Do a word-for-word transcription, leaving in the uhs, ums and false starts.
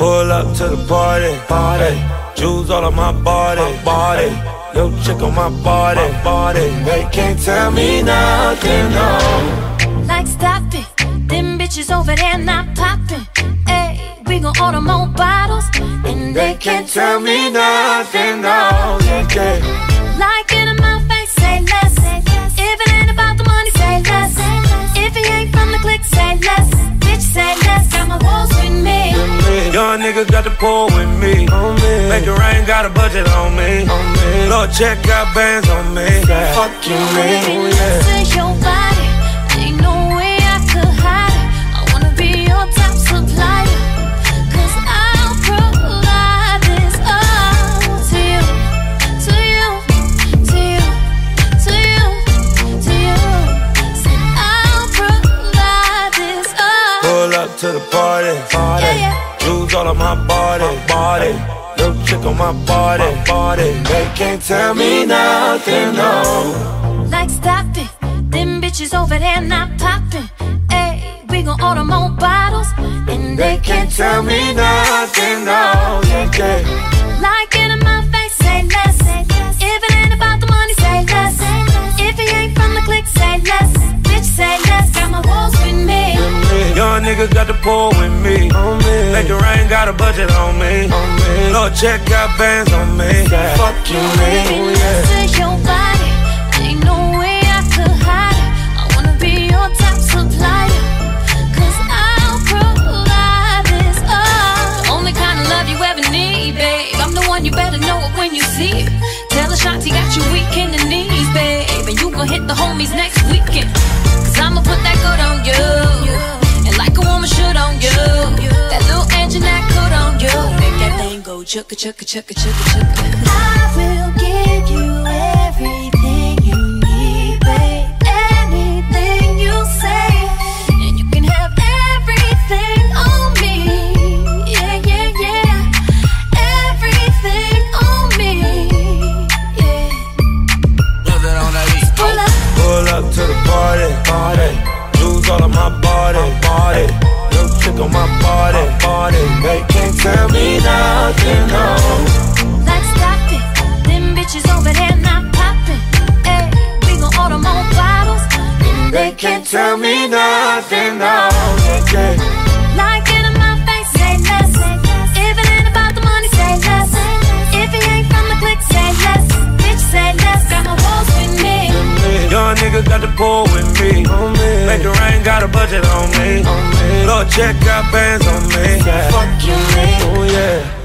Pull up to the party, party. Jewels all on my body, body. Yo, chick on my body, body. They can't tell me nothing, no. Like stop it, them bitches over there not popping. Ayy, we gon' order more bottles, and they can't tell me nothing, no. Yeah. Like it in my face, say less. If it ain't about the money, say less. If he ain't from the clique, say less. Bitch, say less. Got my walls with me. Young nigga got the pull with me. Make it rain, got a budget on me. Lord, check out bands on me. Fuck you, man. I wanna be next to your body. Ain't no way I could hide it. I wanna be your top supplier. Cause I'll provide this all to you. To you, to you, to you, to you. Said I'll provide this all. Pull up to the party, party. Yeah, yeah. Jewels all on my body, body. Yo, chick on my body, body. They can't tell me nothing, no. Like stop it, them bitches over there not popping. Ayy, we gon' order more bottles, and they can't tell me nothing, no. Yeah. Like it in my face, say less. If it ain't about the money, say less. If he ain't from the clique, say less. Bitch, say less. Got my walls with me. Young nigga got the pull with me. Make it rain, got a budget on me. Lord, check out bands on me. Fuck you, man. Baby, next to your body. Ain't no way I could hide it. I wanna be your top supplier. Cause I'll provide this all. The only kind of love you ever need, babe. I'm the one, you better know it when you see it. Tell the shots he got you weak in the knees, babe. And you gon' hit the homies next weekend. Cause I'ma put that good on you. And like a woman should on you. That little engine that could on you. Make that thing go chugga chugga chugga chugga chugga. I will give you everything you need, babe. Anything you say, and you can have everything on me. Yeah, yeah, yeah. Everything on me. Yeah. Pull up. Pull up to the party, party. Jewels all on my body, body. Yo, chick on my body, body. They can't tell me nothing, no. Like stop it, them bitches over there not popping. Ayy, we gon' order more bottles, and They can't tell me nothing, no. Yeah. Like it in my face, say less. If it ain't about the money, say less. If he ain't from the clique, say less. Bitch, say less. Got my walls with me. Young nigga got the pull with me. Make it rain, got a budget on me. Lord, check out bands on me. Fuck you, man. Oh yeah.